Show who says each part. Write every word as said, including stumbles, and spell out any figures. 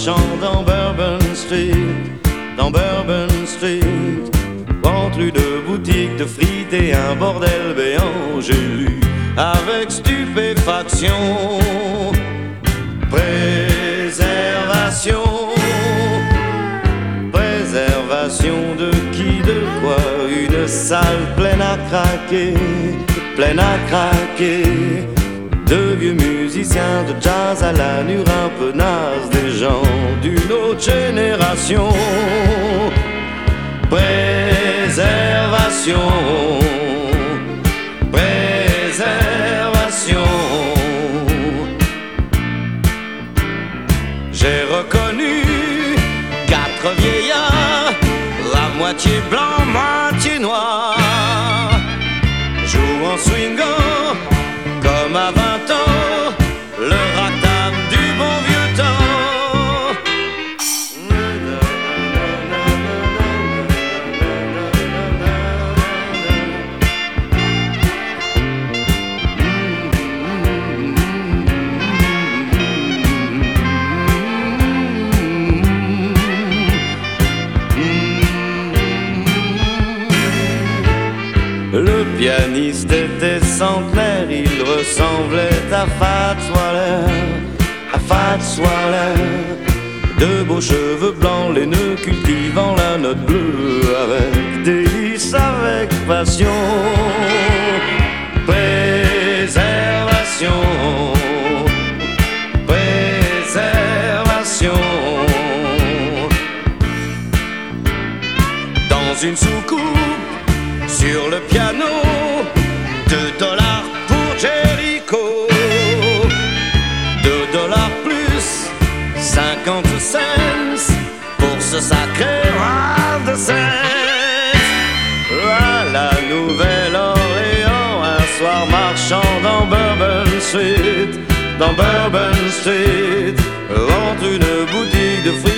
Speaker 1: marchant dans Bourbon Street, dans Bourbon Street, entre une boutique de frites et un bordel béant, j'ai lu avec stupéfaction: préservation, préservation de qui, de quoi? Une salle pleine à craquer, pleine à craquer, de vieux musiciens de jazz à l'allure un peu naze, des gens d'une autre génération. Préservation, préservation. J'ai reconnu quatre vieillards, à moitié blanc, moitié noir, jouant swingant comme à vingt ans, le ragtime du bon vieux temps. Le pianiste était centenaire, il ressemblait à Fats Waller, à Fats Waller. De beaux cheveux blancs, les nœuds cultivant la note bleue, avec délice, avec passion. Préservation, préservation. Dans une soucoupe, sur le piano, deux dollars pour Jericho, deux dollars plus cinquante cents pour ce sacré roi de Saint. À la Nouvelle-Orléans, un soir marchant dans Bourbon Street, dans Bourbon Street, entre une boutique de fruits